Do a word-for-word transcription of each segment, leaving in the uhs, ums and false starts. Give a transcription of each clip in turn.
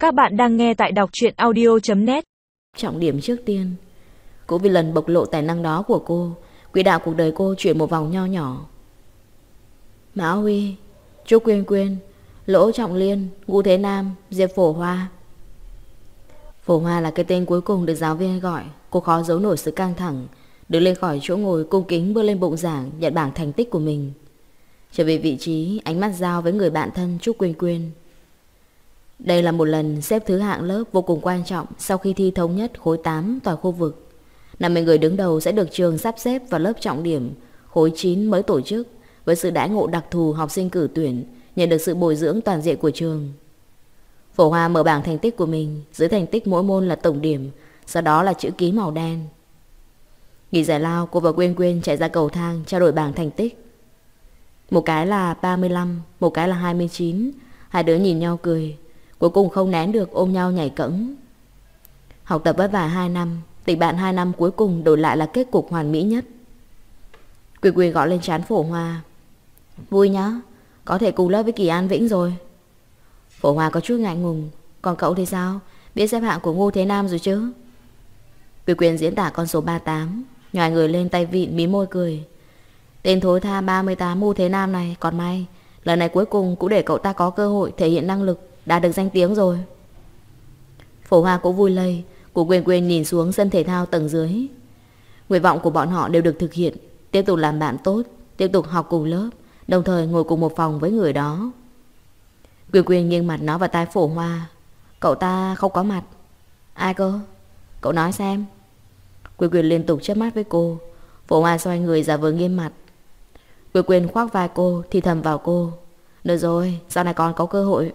Các bạn đang nghe tại đọc truyện audio chấm net. Trọng điểm trước tiên, cũng vì lần bộc lộ tài năng đó của cô, quỹ đạo cuộc đời cô chuyển một vòng nho nhỏ. Mã Huy, Trúc Quyên Quyên, Lỗ Trọng Liên, Ngũ Thế Nam, Diệp Phổ Hoa. Phổ Hoa là cái tên cuối cùng được giáo viên gọi. Cô khó giấu nổi sự căng thẳng, đứng lên khỏi chỗ ngồi cung kính bước lên bục giảng nhận bảng thành tích của mình. Trở về vị trí, ánh mắt giao với người bạn thân Trúc Quyên Quyên. Đây là một lần xếp thứ hạng lớp vô cùng quan trọng sau khi thi thống nhất khối tám toàn khu vực. năm mươi người đứng đầu sẽ được trường sắp xếp vào lớp trọng điểm khối chín mới tổ chức, với sự đãi ngộ đặc thù học sinh cử tuyển, nhận được sự bồi dưỡng toàn diện của trường. Phổ Hoa mở bảng thành tích của mình, dưới thành tích mỗi môn là tổng điểm, sau đó là chữ ký màu đen. Nghỉ giải lao, cô và Quyên Quyên chạy ra cầu thang trao đổi bảng thành tích. Một cái là ba mươi lăm, một cái là hai mươi chín. Hai đứa nhìn nhau cười, cuối cùng không nén được ôm nhau nhảy cẫng. Học tập vất vả hai năm, tình bạn hai năm cuối cùng đổi lại là kết cục hoàn mỹ nhất. Quyên Quyên gõ lên trán Phổ Hoa. Vui nhá, có thể cùng lớp với Kỳ An Vĩnh rồi. Phổ Hoa có chút ngại ngùng. Còn cậu thì sao, biết xếp hạng của Ngô Thế Nam rồi chứ? Quyên Quyên diễn tả con số ba mươi tám, nhòi người lên tay vịn mí môi cười. Tên thối tha ba mươi tám Ngô Thế Nam này, còn may lần này cuối cùng cũng để cậu ta có cơ hội thể hiện năng lực, đã được danh tiếng rồi. Phổ Hoa cũng vui lây. Cô Quyên Quyên nhìn xuống sân thể thao tầng dưới. Nguyện vọng của bọn họ đều được thực hiện, tiếp tục làm bạn tốt, tiếp tục học cùng lớp, đồng thời ngồi cùng một phòng với người đó. Quyên Quyên nghiêng mặt nói vào tai Phổ Hoa. Cậu ta không có mặt. Ai cơ? Cậu nói xem. Quyên Quyên liên tục chớp mắt với cô. Phổ Hoa xoay người giả vờ nghiêm mặt. Quyên Quyên khoác vai cô, thì thầm vào cô. Được rồi, sau này còn có cơ hội.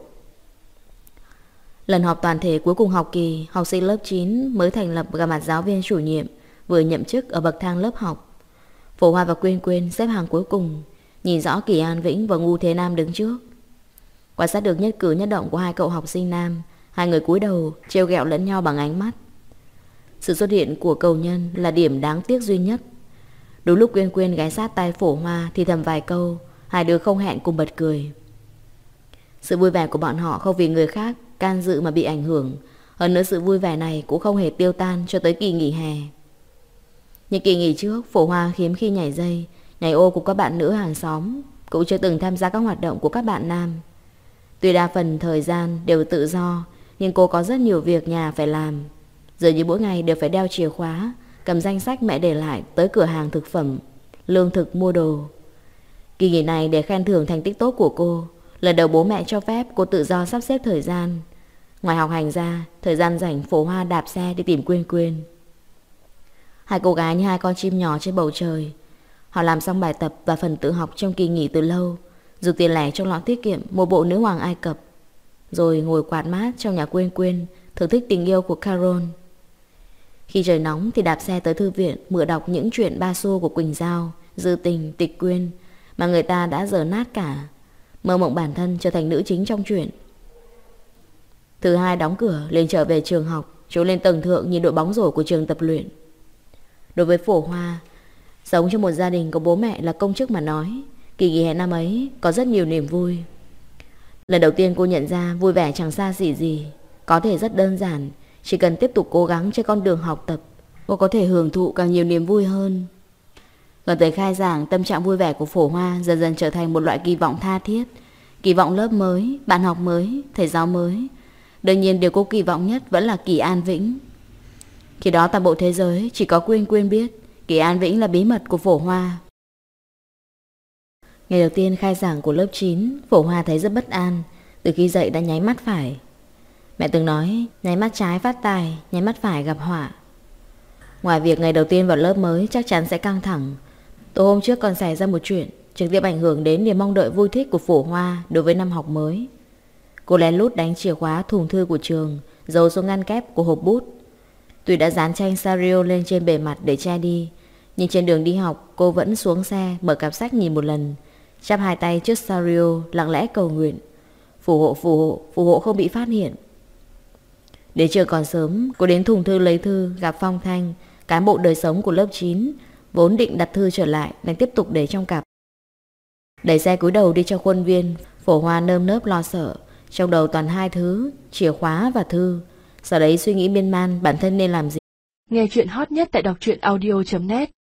Lần họp toàn thể cuối cùng học kỳ, học sinh lớp chín mới thành lập gặp mặt giáo viên chủ nhiệm vừa nhậm chức ở bậc thang lớp học. Phổ Hoa và Quyên Quyên xếp hàng cuối cùng, nhìn rõ Kỳ An Vĩnh và Ngô Thế Nam đứng trước. Quan sát được nhất cử nhất động của hai cậu học sinh nam, hai người cúi đầu trêu ghẹo lẫn nhau bằng ánh mắt. Sự xuất hiện của cầu nhân là điểm đáng tiếc duy nhất. Đúng lúc Quyên Quyên ghé sát tai Phổ Hoa thì thầm vài câu, hai đứa không hẹn cùng bật cười. Sự vui vẻ của bọn họ không vì người khác can dự mà bị ảnh hưởng. Hơn nữa sự vui vẻ này cũng không hề tiêu tan cho tới kỳ nghỉ hè. Những kỳ nghỉ trước, Phổ Hoa hiếm khi nhảy dây, nhảy ô cùng các bạn nữ hàng xóm, cũng chưa từng tham gia các hoạt động của các bạn nam. Tuy đa phần thời gian đều tự do, nhưng cô có rất nhiều việc nhà phải làm. Giờ như mỗi ngày đều phải đeo chìa khóa, cầm danh sách mẹ để lại tới cửa hàng thực phẩm, lương thực mua đồ. Kỳ nghỉ này để khen thưởng thành tích tốt của cô, lần đầu bố mẹ cho phép cô tự do sắp xếp thời gian. Ngoài học hành ra, thời gian rảnh Phổ Hoa đạp xe đi tìm Quyên Quyên. Hai cô gái như hai con chim nhỏ trên bầu trời. Họ làm xong bài tập và phần tự học trong kỳ nghỉ từ lâu, dùng tiền lẻ trong lọ tiết kiệm một bộ nữ hoàng Ai Cập, rồi ngồi quạt mát trong nhà Quyên Quyên, thưởng thức tình yêu của Carol. Khi trời nóng thì đạp xe tới thư viện mượn đọc những chuyện ba xu của Quỳnh Giao, Dư Tình, Tịch Quyên mà người ta đã dở nát cả, mơ mộng bản thân trở thành nữ chính trong truyện. Thứ hai đóng cửa liền trở về trường học, trốn lên tầng thượng nhìn đội bóng rổ của trường tập luyện. Đối với Phổ Hoa, sống trong một gia đình có bố mẹ là công chức mà nói, kỳ nghỉ hè năm ấy có rất nhiều niềm vui. Lần đầu tiên cô nhận ra vui vẻ chẳng xa xỉ gì, có thể rất đơn giản, chỉ cần tiếp tục cố gắng trên con đường học tập, cô có thể hưởng thụ càng nhiều niềm vui hơn. Gần tới khai giảng, tâm trạng vui vẻ của Phổ Hoa dần dần trở thành một loại kỳ vọng tha thiết. Kỳ vọng lớp mới, bạn học mới, thầy giáo mới. Đương nhiên điều cô kỳ vọng nhất vẫn là Kỳ An Vĩnh. Khi đó toàn bộ thế giới chỉ có Quyên Quyên biết Kỳ An Vĩnh là bí mật của Phổ Hoa. Ngày đầu tiên khai giảng của lớp chín, Phổ Hoa thấy rất bất an. Từ khi dậy đã nháy mắt phải. Mẹ từng nói nháy mắt trái phát tài, nháy mắt phải gặp họa. Ngoài việc ngày đầu tiên vào lớp mới chắc chắn sẽ căng thẳng, tối hôm trước còn xảy ra một chuyện trực tiếp ảnh hưởng đến niềm mong đợi vui thích của Phổ Hoa đối với năm học mới. Cô lén lút đánh chìa khóa thùng thư của trường, giấu xuống ngăn kép của hộp bút. Tuy đã dán tranh Sario lên trên bề mặt để che đi, nhưng trên đường đi học cô vẫn xuống xe mở cặp sách nhìn một lần, chắp hai tay trước Sario lặng lẽ cầu nguyện, phù hộ phù hộ phù hộ không bị phát hiện. Đến trường còn sớm, cô đến thùng thư lấy thư, gặp Phong Thanh, cán bộ đời sống của lớp chín, vốn định đặt thư trở lại nên tiếp tục để trong cặp. Đẩy xe cúi đầu đi cho khuôn viên, Phổ Hoa nơm nớp lo sợ, Trong đầu toàn hai thứ, chìa khóa và thư. Sau đấy suy nghĩ miên man bản thân nên làm gì. Nghe chuyện hot nhất tại đọc truyện audio chấm net.